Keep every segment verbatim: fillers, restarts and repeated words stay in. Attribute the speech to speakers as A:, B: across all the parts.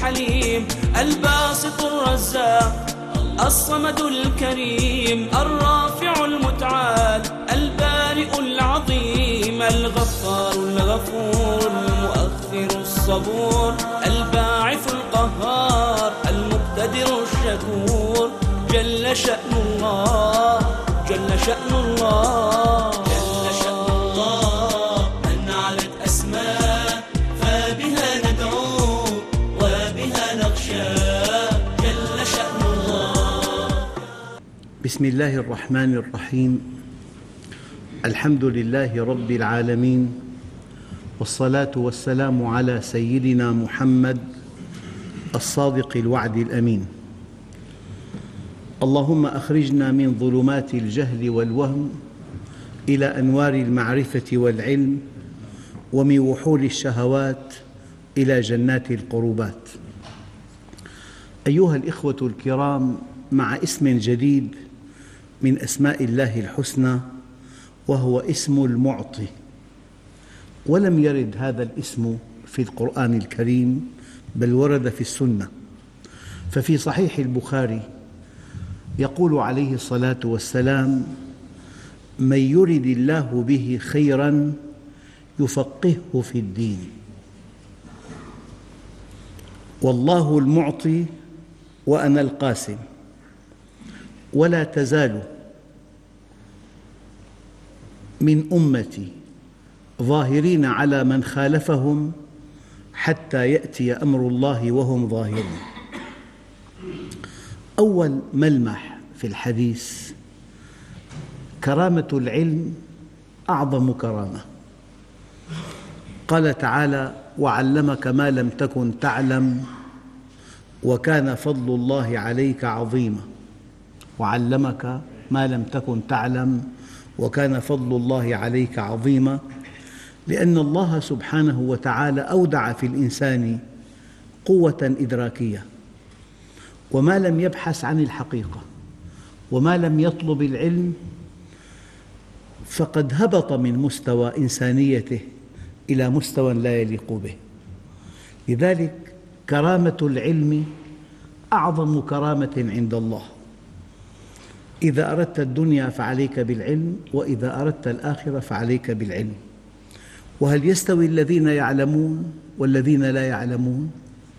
A: الحليم الباسط الرزاق الصمد الكريم الرافع المتعال البارئ العظيم الغفار الغفور المؤخر الصبور الباعث القهار المقتدر الشكور جل شأن الله جل شأن الله جل شأن الله أن علت أسماء فبها ندعو وبها نخشى جل شأن الله.
B: بسم الله الرحمن الرحيم. الحمد لله رب العالمين، والصلاة والسلام على سيدنا محمد الصادق الوعد الأمين. اللهم أخرجنا من ظلمات الجهل والوهم إلى أنوار المعرفة والعلم، ومن وحول الشهوات إلى جنات القربات. أيها الإخوة الكرام، مع اسم جديد من أسماء الله الحسنى، وهو اسم المعطي. ولم يرد هذا الاسم في القرآن الكريم، بل ورد في السنة. ففي صحيح البخاري يقول عليه الصلاة والسلام: من يرد الله به خيراً يفقهه في الدين. والله المعطي وأنا القاسم، ولا تزال من أمتي ظاهرين على من خالفهم حتى يأتي أمر الله وهم ظاهرون. أول ملمح في الحديث: كرامة العلم أعظم كرامة. قال تعالى: وعلمك ما لم تكن تعلم وكان فضل الله عليك عظيما. وعلمك ما لم تكن تعلم وكان فضل الله عليك عظيما، لأن الله سبحانه وتعالى أودع في الإنسان قوة إدراكية، وما لم يبحث عن الحقيقة وما لم يطلب العلم فقد هبط من مستوى إنسانيته إلى مستوى لا يليق به. لذلك كرامة العلم أعظم كرامة عند الله. إذا أردت الدنيا فعليك بالعلم، وإذا أردت الآخرة فعليك بالعلم. وهل يستوي الذين يعلمون والذين لا يعلمون؟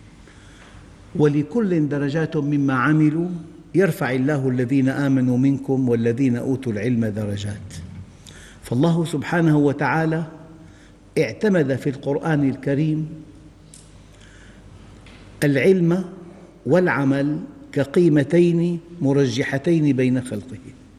B: ولكل درجات مما عملوا يرفع الله الذين آمنوا منكم والذين أوتوا العلم درجات. فالله سبحانه وتعالى اعتمد في القرآن الكريم العلم والعمل كقيمتين مرجحتين بين خلقه.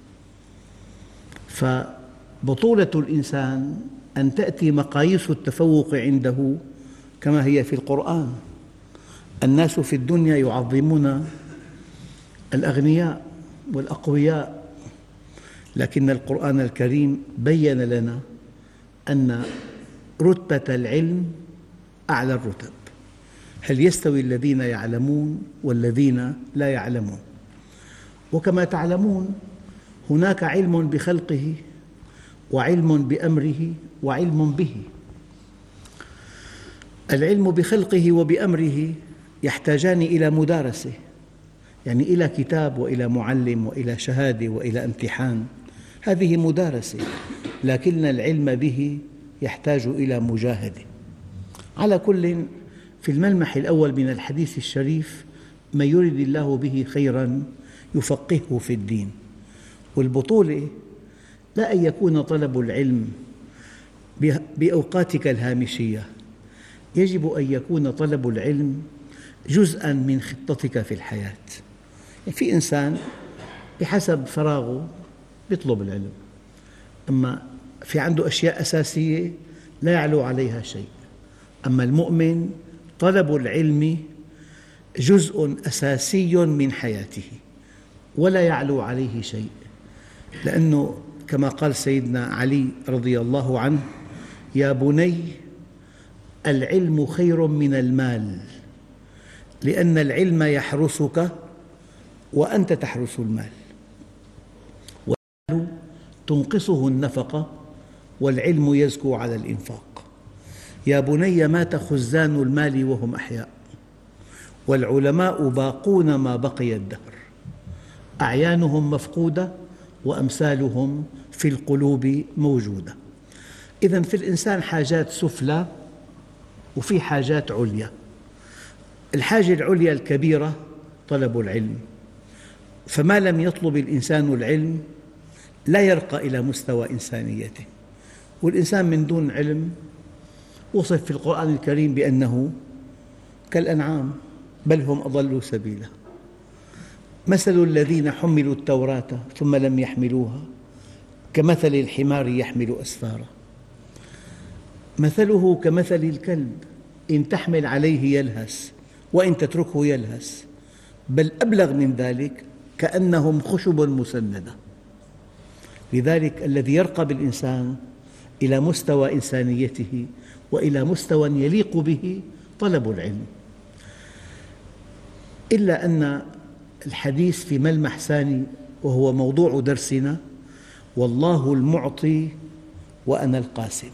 B: فبطولة الإنسان أن تأتي مقاييس التفوق عنده كما هي في القرآن. الناس في الدنيا يعظمون الأغنياء والأقوياء، لكن القرآن الكريم بيّن لنا أن رتبة العلم أعلى الرتب. هل يستوي الذين يعلمون والذين لا يعلمون؟ وكما تعلمون هناك علم بخلقه وعلم بأمره وعلم به. العلم بخلقه وبأمره يحتاجان إلى مدارسة، يعني إلى كتاب وإلى معلم وإلى شهادة وإلى امتحان، هذه مدارسة. لكن العلم به يحتاج إلى مجاهدة. على كل، في الملمح الأول من الحديث الشريف: من يرد الله به خيراً يفقهه في الدين. والبطولة لا أن يكون طلب العلم بأوقاتك الهامشية، يجب أن يكون طلب العلم جزءاً من خطتك في الحياة. في إنسان بحسب فراغه يطلب العلم، أما في عنده أشياء أساسية لا يعلو عليها شيء. أما المؤمن طلب العلم جزء أساسي من حياته ولا يعلو عليه شيء، لأنه كما قال سيدنا علي رضي الله عنه: يا بني العلم خير من المال، لأن العلم يحرسك وأنت تحرس المال، والمال تنقصه النفقة والعلم يزكو على الإنفاق. يا بني مات خزان المال وهم أحياء، والعلماء باقون ما بقي الدهر، أعيانهم مفقودة وأمثالهم في القلوب موجودة. إذن في الإنسان حاجات سفلى وفي حاجات عليا. الحاجة العليا الكبيرة طلب العلم، فما لم يطلب الإنسان العلم لا يرقى إلى مستوى إنسانيته. والإنسان من دون علم وصف في القرآن الكريم بأنه كالأنعام بل هم أضلوا سبيلا. مثل الذين حملوا التوراة ثم لم يحملوها كمثل الحمار يحمل أسفارا، مثله كمثل الكلب إن تحمل عليه يلهث وإن تتركه يلهث، بل أبلغ من ذلك كأنهم خشب مسندة. لذلك الذي يرقى بالإنسان إلى مستوى إنسانيته وإلى مستوى يليق به طلب العلم. إلا أن الحديث في ملمح ثاني وهو موضوع درسنا: والله المعطي وأنا القاسم.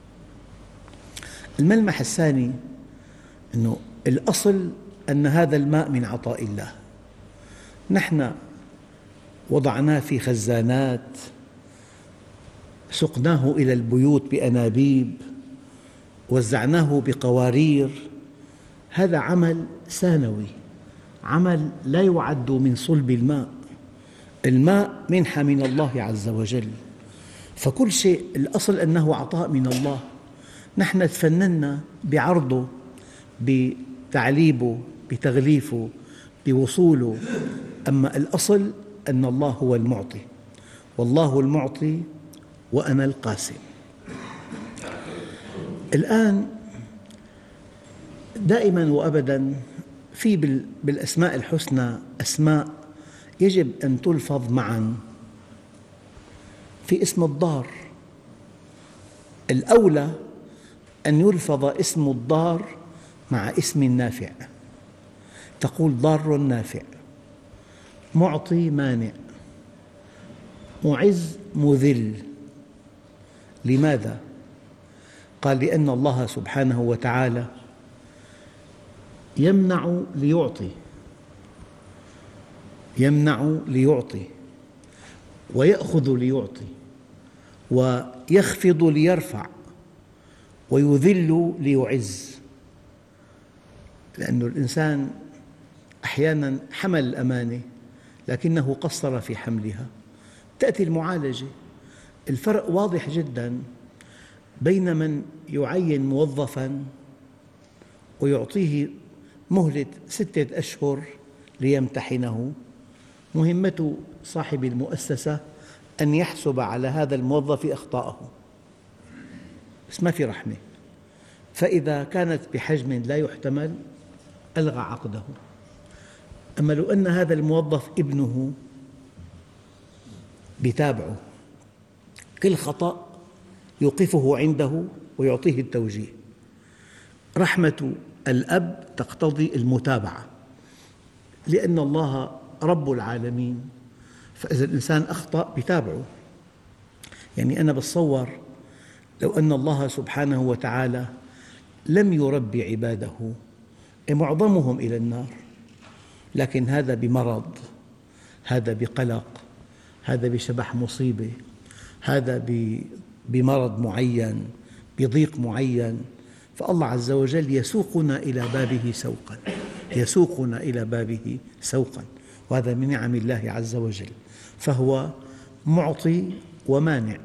B: الملمح الثاني أنه الأصل أن هذا الماء من عطاء الله، نحن وضعناه في خزانات، سقناه إلى البيوت بأنابيب، وزعناه بقوارير. هذا عمل ثانوي، عمل لا يعد من صلب الماء. الماء منحة من الله عز وجل، فكل شيء الأصل أنه عطاء من الله. نحن تفننا بعرضه، بتعليبه، بتغليفه، بوصوله، أما الأصل أن الله هو المعطي. والله المعطي وأنا القاسم. الآن دائماً وأبداً في بالأسماء الحسنى أسماء يجب أن تلفظ معاً. في اسم الضار، الأولى أن يلفظ اسم الضار مع اسم النافع، تقول ضار نافع، معطي مانع، معز مذل. لماذا؟ قال: لأن الله سبحانه وتعالى يمنع ليعطي، يمنع ليعطي، ويأخذ ليعطي، ويخفض ليرفع، ويذل ليعز. لأن الإنسان أحياناً حمل الأمانة لكنه قصر في حملها، تأتي المعالجة. الفرق واضح جداً بين من يعين موظفاً ويعطيه مهلة ستة أشهر ليمتحنه، مهمة صاحب المؤسسة أن يحسب على هذا الموظف أخطاءه، بس ما في رحمة. فإذا كانت بحجم لا يحتمل ألغى عقده. أما لو أن هذا الموظف ابنه يتابعه، كل خطأ يوقفه عنده ويعطيه التوجيه. رحمة الأب تقتضي المتابعة، لأن الله رب العالمين، فإذا الإنسان أخطأ يتابعه. يعني أنا بتصور لو أن الله سبحانه وتعالى لم يربي عباده معظمهم إلى النار، لكن هذا بمرض، هذا بقلق، هذا بشبح مصيبة، هذا بمرض معين، بضيق معين، فالله عز وجل يسوقنا إلى بابه سوقاً، يسوقنا إلى بابه سوقاً، وهذا من نعم الله عز وجل. فهو معطي ومانع،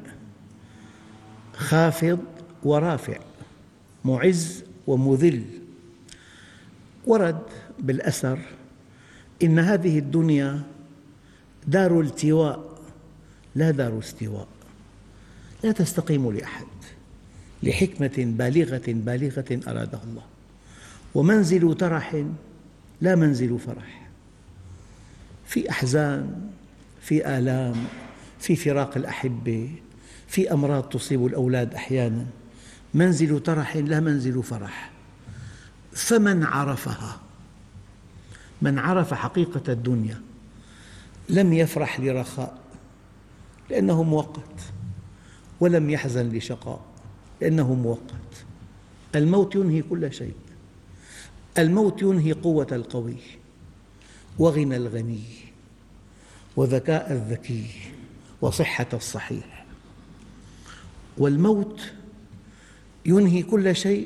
B: خافض ورافع، معز ومذل. ورد بالأثر إن هذه الدنيا دار التواء لا دار استواء، لا تستقيم لأحد لحكمة بالغة بالغة أرادها الله. ومنزل ترح لا منزل فرح، في أحزان، في آلام، في فراق الأحبة، في أمراض تصيب الأولاد أحياناً. منزل ترح لا منزل فرح. فمن عرفها، من عرف حقيقة الدنيا لم يفرح لرخاء لأنه مؤقت، ولم يحزن لشقاء لأنه مؤقت. الموت ينهي كل شيء. الموت ينهي قوة القوي وغنى الغني وذكاء الذكي وصحة الصحيح، والموت ينهي كل شيء.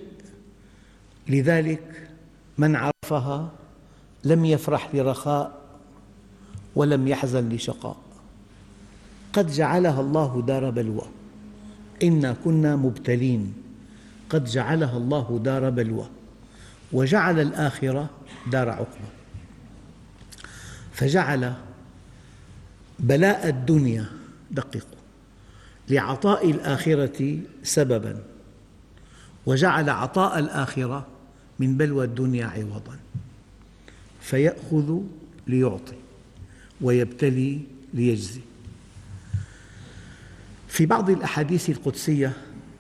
B: لذلك من عرفها لم يفرح لرخاء ولم يحزن لشقاء. قد جعلها الله دار بلوى، إنا كنا مبتلين. قد جعلها الله دار بلوى وجعل الآخرة دار عقبى، فجعل بلاء الدنيا، دققوا، لعطاء الآخرة سبباً، وجعل عطاء الآخرة من بلوى الدنيا عوضاً، فيأخذ ليعطي ويبتلي ليجزي. في بعض الأحاديث القدسية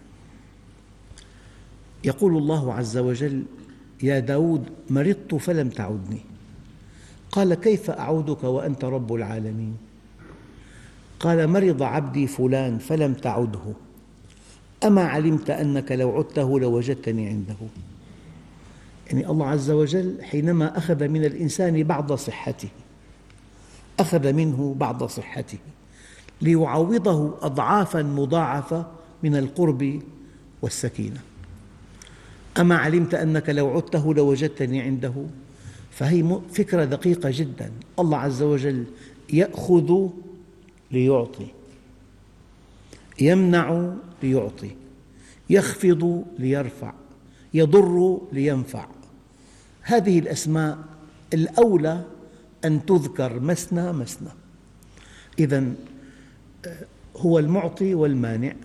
B: يقول الله عز وجل: يا داود مرضت فلم تعدني. قال: كيف أعودك وأنت رب العالمين؟ قال: مرض عبدي فلان فلم تعده، أما علمت أنك لو عدته لوجدتني عنده. يعني الله عز وجل حينما أخذ من الإنسان بعض صحته، أخذ منه بعض صحته ليعوضه أضعافاً مضاعفة من القرب والسكينة. أما علمت أنك لو عدته لوجدتني عنده، فهي فكرة دقيقة جداً. الله عز وجل يأخذ ليعطي، يمنع ليعطي، يخفض ليرفع، يضر لينفع. هذه الأسماء الأولى أن تذكر مثنى مثنى. إذن هو المعطي والمانع،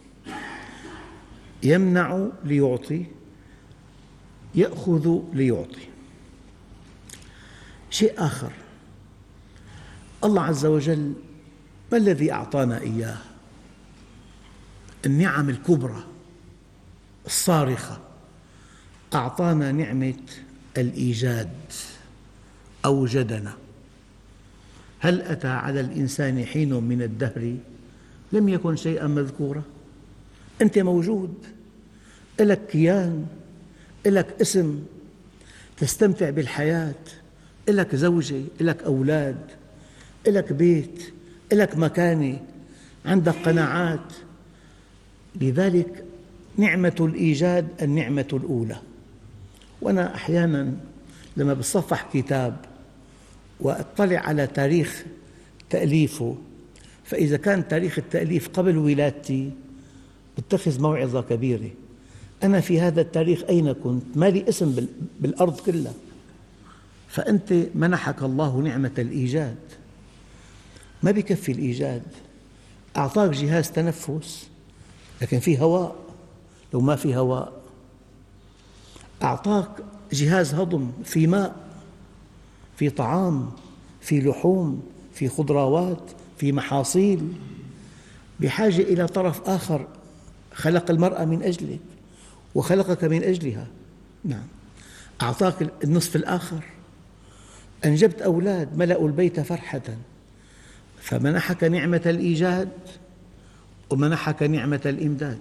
B: يمنع ليعطي، يأخذ ليعطي. شيء آخر، الله عز وجل ما الذي أعطانا إياه؟ النعم الكبرى الصارخة. أعطانا نعمة الإيجاد، أوجدنا. هل أتى على الإنسان حين من الدهر لم يكن شيئاً مذكورا؟ أنت موجود، لك كيان، لك اسم، تستمتع بالحياة، لك زوجة، لك أولاد، لك بيت، لك مكانة، عندك قناعات. لذلك نعمة الإيجاد النعمة الأولى. وأنا أحياناً لما بتصفح كتاب وأطلع على تاريخ تأليفه، فإذا كان تاريخ التأليف قبل ولادتي بتخذ موعظة كبيرة. أنا في هذا التاريخ أين كنت؟ ما لي اسم بالأرض كلها. فأنت منحك الله نعمة الإيجاد. ما بيكفي الإيجاد، أعطاك جهاز تنفس لكن في هواء، لو ما في هواء. أعطاك جهاز هضم، في ماء، في طعام، في لحوم، في خضروات، في محاصيل. بحاجة إلى طرف آخر خلق المرأة من أجلك وخلقك من أجلها. نعم، أعطاك النصف الآخر، أنجبت أولاد ملأوا البيت فرحة. فمنحك نعمة الإيجاد ومنحك نعمة الإمداد.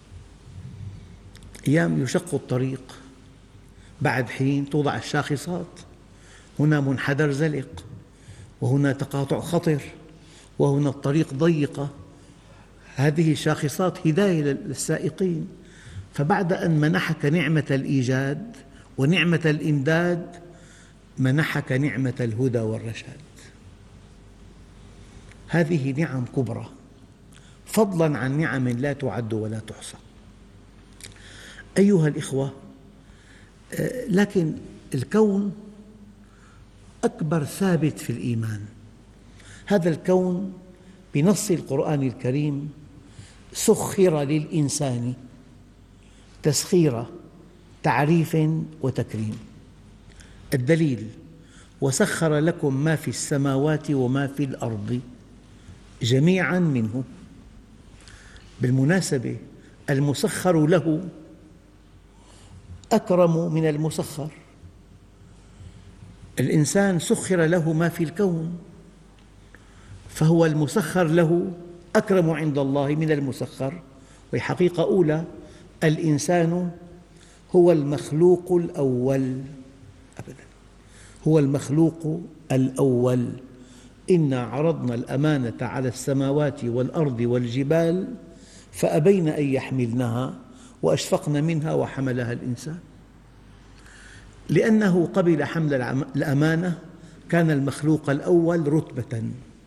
B: أيام يشق الطريق، بعد حين توضع الشاخصات، هنا منحدر زلق، وهنا تقاطع خطر، وهنا الطريق ضيقة. هذه الشاخصات هداية للسائقين. فبعد أن منحك نعمة الإيجاد ونعمة الإمداد، منحك نعمة الهدى والرشاد. هذه نعم كبرى، فضلاً عن نعم لا تعد ولا تحصى. أيها الإخوة، لكن الكون أكبر ثابت في الإيمان. هذا الكون بنص القرآن الكريم سخر للإنسان تسخير تعريف وتكريم. الدليل: وسخر لكم ما في السماوات وما في الأرض جميعاً منه. بالمناسبة المسخر له أكرم من المسخر. الإنسان سخر له ما في الكون، فهو المسخر له أكرم عند الله من المسخر. وهي حقيقة أولى، الإنسان هو المخلوق الأول أبدا. هو المخلوق الأول. إنا عرضنا الأمانة على السماوات والأرض والجبال فأبين أن يحملنها وأشفقن منها وحملها الإنسان. لأنه قبل حمل الأمانة كان المخلوق الأول رتبة.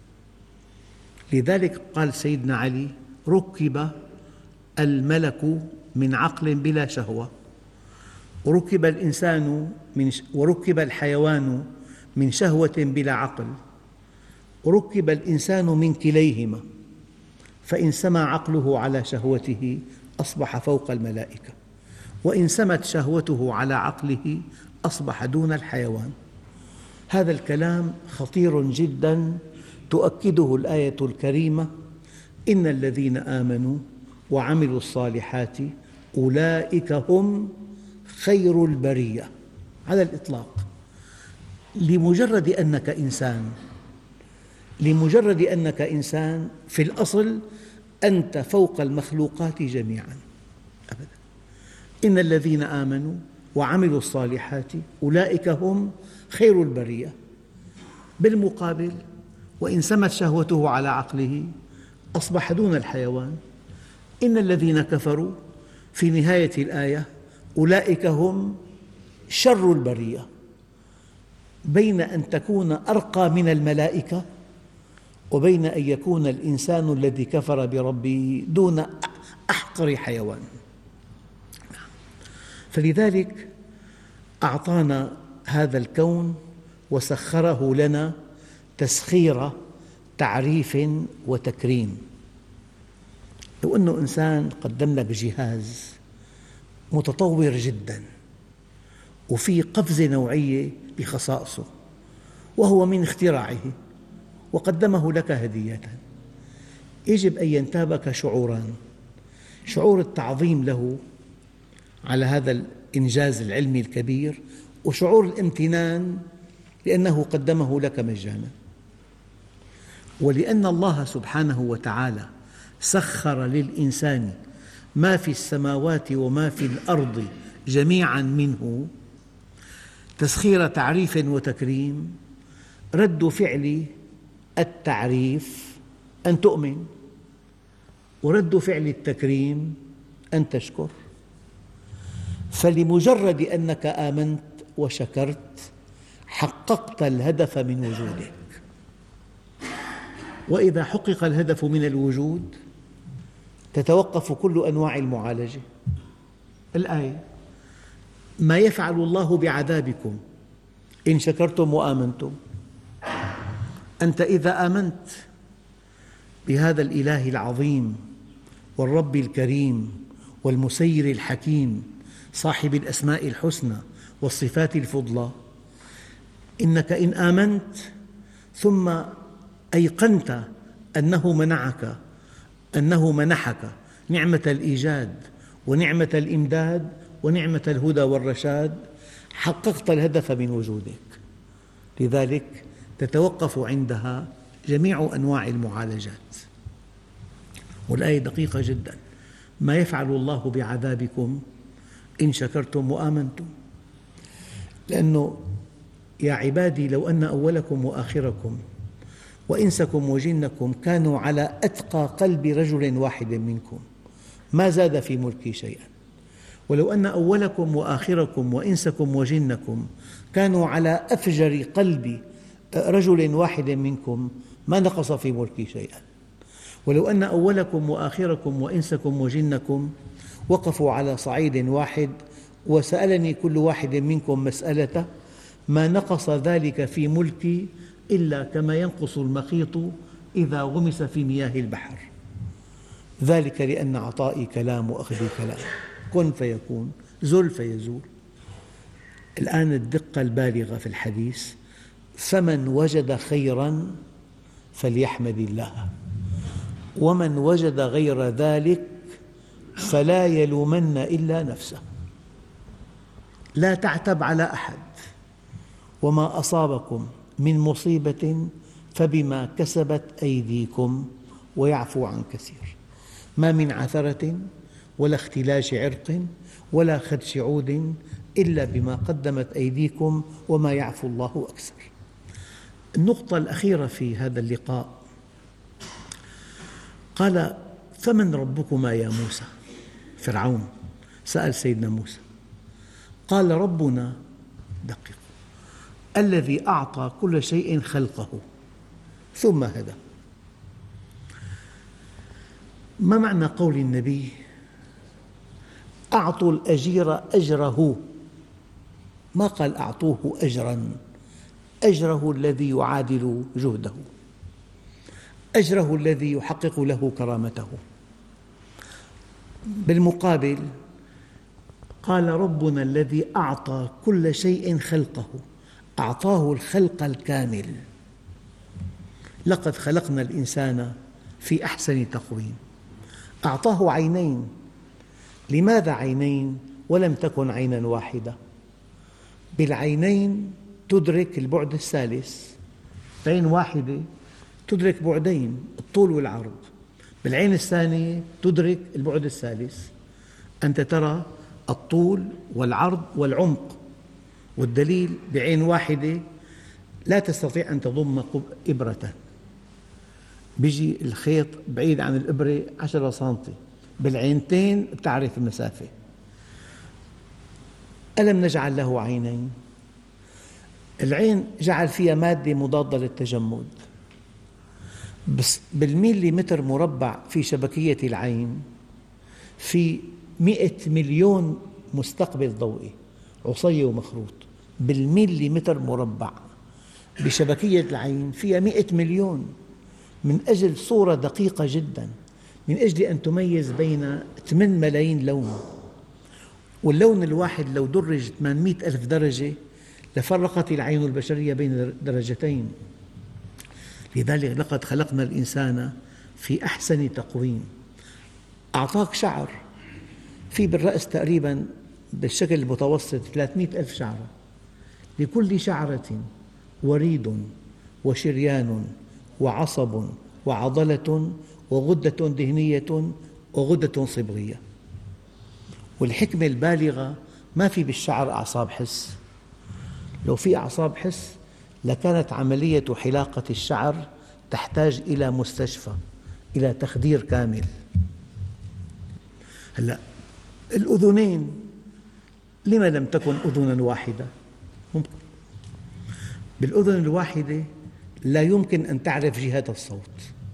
B: لذلك قال سيدنا علي: ركب الملك من عقل بلا شهوة، وركب الإنسان من وركب الحيوان من شهوة بلا عقل، وركب الإنسان من كليهما، فإن سمى عقله على شهوته أصبح فوق الملائكة، وإن سمت شهوته على عقله أصبح دون الحيوان. هذا الكلام خطير جدا تؤكده الآية الكريمة: إن الذين آمنوا وعملوا الصالحات أولئك هم خير البرية. على الإطلاق، لمجرد أنك إنسان لمجرد أنك إنسان في الأصل أنت فوق المخلوقات جميعا أبدا. إن الذين آمنوا وعملوا الصالحات أولئك هم خير البرية. بالمقابل، وإن سمت شهوته على عقله أصبح دون الحيوان. إن الذين كفروا في نهاية الآية أولئك هم شر البرية، بين أن تكون أرقى من الملائكة وبين أن يكون الإنسان الذي كفر بربه دون أحقر حيوان. فلذلك أعطانا هذا الكون وسخره لنا تسخير تعريف وتكريم. لو أنه إنسان قدم لك جهاز متطور جدا وفيه قفزة نوعية بخصائصه وهو من اختراعه وقدمه لك هدية، يجب أن ينتابك شعوران: شعور التعظيم له على هذا الإنجاز العلمي الكبير، وشعور الامتنان لأنه قدمه لك مجانا. ولأن الله سبحانه وتعالى سخر للإنسان ما في السماوات وما في الأرض جميعا منه تسخير تعريف وتكريم، رد فعل التعريف أن تؤمن، ورد فعل التكريم أن تشكر. فلمجرد أنك آمنت وشكرت حققت الهدف من وجودك. وإذا حقق الهدف من الوجود تتوقف كل أنواع المعالجة. الآية: ما يفعل الله بعذابكم إن شكرتم وآمنتم. أنت إذا آمنت بهذا الإله العظيم والرب الكريم والمسير الحكيم صاحب الأسماء الحسنى والصفات الفضلى، إنك إن آمنت ثم أيقنت أنه منعك أنه منحك نعمة الإيجاد ونعمة الإمداد ونعمة الهدى والرشاد، حققت الهدف من وجودك. لذلك تتوقف عندها جميع أنواع المعالجات. والآية دقيقة جدا: ما يفعل الله بعذابكم إن شكرتم وآمنتم. لأنه يا عبادي لو أن أولكم وآخركم وإنسكم وجنكم كانوا على أتقى قلب رجل واحد منكم ما زاد في ملكي شيئا، ولو أن أولكم وآخركم وإنسكم وجنكم كانوا على أفجر قلب رجل واحد منكم ما نقص في ملكي شيئا، ولو أن أولكم وآخركم وإنسكم وجنكم وقفوا على صعيد واحد وسألني كل واحد منكم مسألة ما نقص ذلك في ملكي إلا كما ينقص المخيط إذا غمس في مياه البحر. ذلك لأن عطائي كلام وأخذي كلام، كن فيكون، زل فيزول. الآن الدقة البالغة في الحديث: فمن وجد خيراً فليحمد الله، ومن وجد غير ذلك فلا يلومن إلا نفسه. لا تعتب على أحد، وما أصابكم من مصيبة فبما كسبت أيديكم ويعفو عن كثير. ما من عثرة ولا اختلاش عرق ولا خدش عود إلا بما قدمت أيديكم وما يعفو الله أكثر. النقطة الأخيرة في هذا اللقاء، قال: فمن ربكما يا موسى؟ فرعون سأل سيدنا موسى، قال: ربنا، دقق، الذي أعطى كل شيء خلقه ثم هدى. ما معنى قول النبي: أعطوا الأجير أجره؟ ما قال أعطوه أجراً، أجره الذي يعادل جهده، أجره الذي يحقق له كرامته. بالمقابل قال: ربنا الذي أعطى كل شيء خلقه، أعطاه الخلق الكامل. لقد خلقنا الإنسان في أحسن تقويم. أعطاه عينين. لماذا عينين ولم تكن عينا واحدة؟ بالعينين تدرك البعد الثالث، عين واحدة تدرك بعدين، الطول والعرض. بالعين الثانية تدرك البعد الثالث، أنت ترى الطول والعرض والعمق. والدليل بعين واحدة لا تستطيع أن تضم إبرة، بيجي الخيط بعيد عن الإبرة عشرة سنتي، بالعينتين بتعرف المسافة. ألم نجعل له عينين؟ العين جعل فيها مادة مضادة للتجمد، بس بالميليمتر مربع في شبكية العين في مئة مليون مستقبل ضوئي، عصي ومخروط. بالميليمتر مربع بشبكية العين فيها مئة مليون، من أجل صورة دقيقة جدا، من أجل أن تميز بين ثمانية ملايين لون. واللون الواحد لو درج ثمانمئة ألف درجة لفرقت العين البشرية بين درجتين. لذلك لقد خلقنا الإنسان في أحسن تقويم. أعطاك شعر، في بالرأس تقريباً بالشكل المتوسط ثلاثمئة ألف شعرة، لكل شعرة وريد وشريان وعصب وعضلة وغدة دهنية وغدة صبغية. والحكمة البالغة ما في بالشعر أعصاب حس. لو في أعصاب حس لكانت عملية حلاقة الشعر تحتاج إلى مستشفى، إلى تخدير كامل. هلأ الأذنين، لما لم تكن أذنا واحدة؟ ممكن. بالأذن الواحدة لا يمكن أن تعرف جهة الصوت،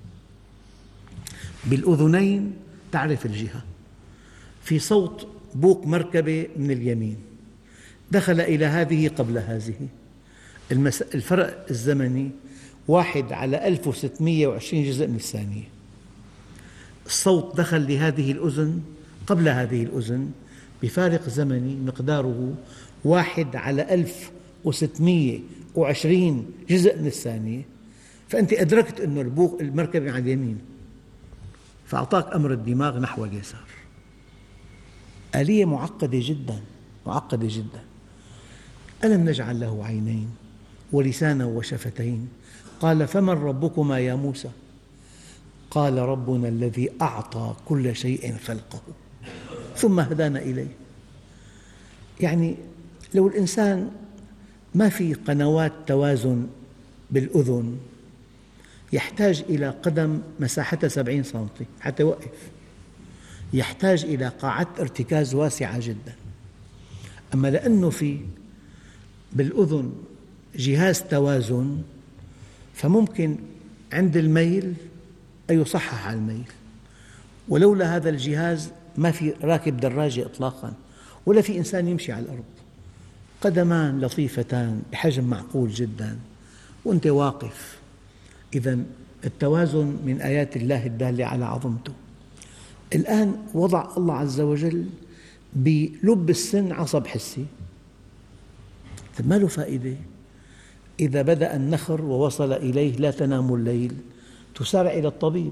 B: بالأذنين تعرف الجهة. في صوت بوق مركبة من اليمين دخل إلى هذه قبل هذه، الفرق الزمني واحد على ألف وستمئة وعشرين جزء من الثانية. الصوت دخل لهذه الأذن قبل هذه الأذن بفارق زمني مقداره واحد على ألف وستمئة وعشرين جزء من الثانية. فأنت أدركت أن البوق المركبة على اليمين، فأعطاك أمر الدماغ نحو اليسار. آلية معقدة جدا، معقدة جدا. ألم نجعل له عينين ولسانا وشفتين؟ قال: فمن ربكما يا موسى؟ قال: ربنا الذي أعطى كل شيء خلقه ثم هدانا إليه. يعني لو الإنسان ما في قنوات توازن بالأذن يحتاج إلى قدم مساحتها سبعين سنتي حتى يوقف، يحتاج إلى قاعدة ارتكاز واسعة جدا. أما لأنه في بالأذن جهاز توازن فممكن عند الميل أن يصحح على الميل. ولولا هذا الجهاز ما في راكب دراجة إطلاقاً، ولا في إنسان يمشي على الأرض. قدمان لطيفتان بحجم معقول جداً وأنت واقف. إذن التوازن من آيات الله الدالة على عظمته. الآن وضع الله عز وجل بلب السن عصب حسي، ما له فائدة. إذا بدأ النخر ووصل إليه لا تنام الليل تسارع إلى الطبيب.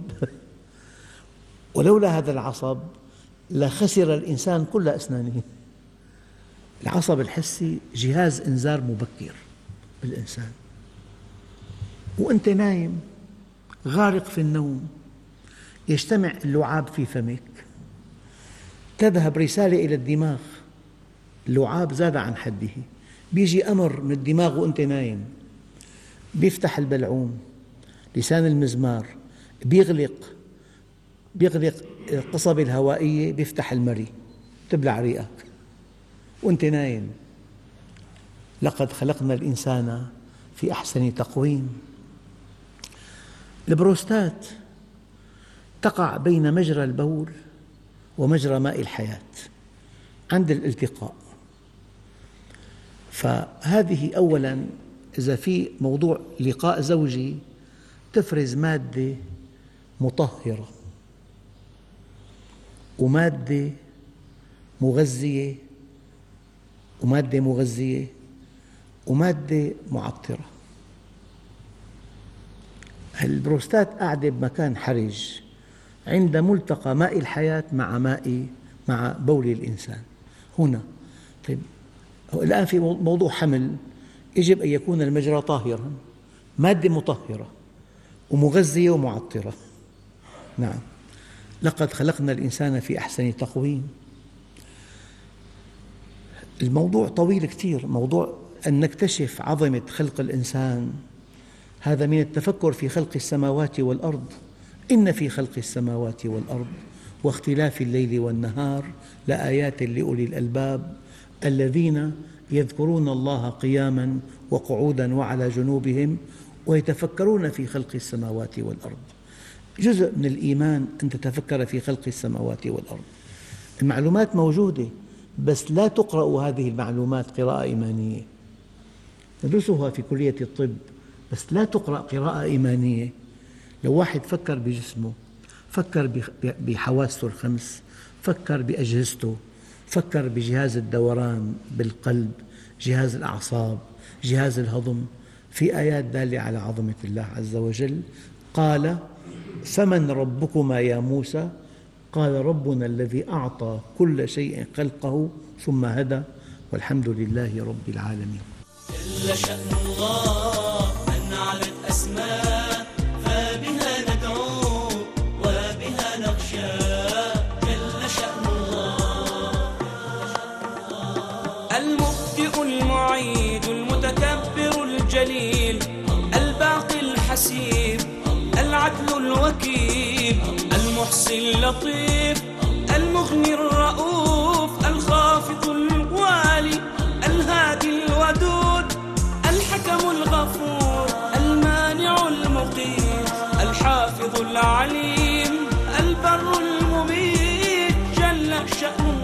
B: ولولا هذا العصب لخسر الإنسان كل أسنانه. العصب الحسي جهاز إنذار مبكر بالإنسان. وأنت نايم غارق في النوم يجتمع اللعاب في فمك، تذهب رسالة إلى الدماغ اللعاب زاد عن حده، بيجي أمر من الدماغ وأنت نايم، بيفتح البلعوم، لسان المزمار، بيغلق بيغلق القصبة الهوائية، بيفتح المري، تبلع ريقك وأنت نايم. لقد خلقنا الإنسان في أحسن تقويم. البروستات تقع بين مجرى البول ومجرى ماء الحياة عند الالتقاء. فهذه أولاً إذا في موضوع لقاء زوجي تفرز مادة مطهرة ومادة مغذية ومادة مغذية ومادة معطرة. البروستات قاعدة بمكان حرج عند ملتقى ماء الحياة مع ماء مع بول الإنسان هنا. طيب الآن في موضوع حمل، يجب أن يكون المجرى طاهراً، مادة مطهرة ومغذية ومعطرة. نعم، لقد خلقنا الإنسان في أحسن تقويم. الموضوع طويل كثير، موضوع أن نكتشف عظمة خلق الإنسان، هذا من التفكر في خلق السماوات والأرض. إن في خلق السماوات والأرض واختلاف الليل والنهار لآيات لأولي الألباب الذين يذكرون الله قياماً وقعوداً وعلى جنوبهم ويتفكرون في خلق السماوات والأرض. جزء من الإيمان أن تتفكر في خلق السماوات والأرض. المعلومات موجودة، بس لا تقرأ هذه المعلومات قراءة إيمانية. ندرسها في كلية الطب، بس لا تقرأ قراءة إيمانية. لو واحد فكر بجسمه، فكر بحواسه الخمس، فكر بأجهزته، فكر بجهاز الدوران بالقلب، جهاز الأعصاب، جهاز الهضم، في آيات دالة على عظمة الله عز وجل. قال: فمن ربكما يا موسى؟ قال: ربنا الذي أعطى كل شيء خلقه ثم هدى والحمد لله رب العالمين.
A: جل شأن الله من علت أسماء، فبها ندعو وبها نخشى. جل شأن الله المبدئ المعيد المتكبر الجليل الباقي الحسيب العدل الوكيل المحصي اللطيف المغني الرؤوف الخافض الوالي الهادي الودود الحكم الغفور المانع المقيت الحافظ العليم البر المميت. جل شأنه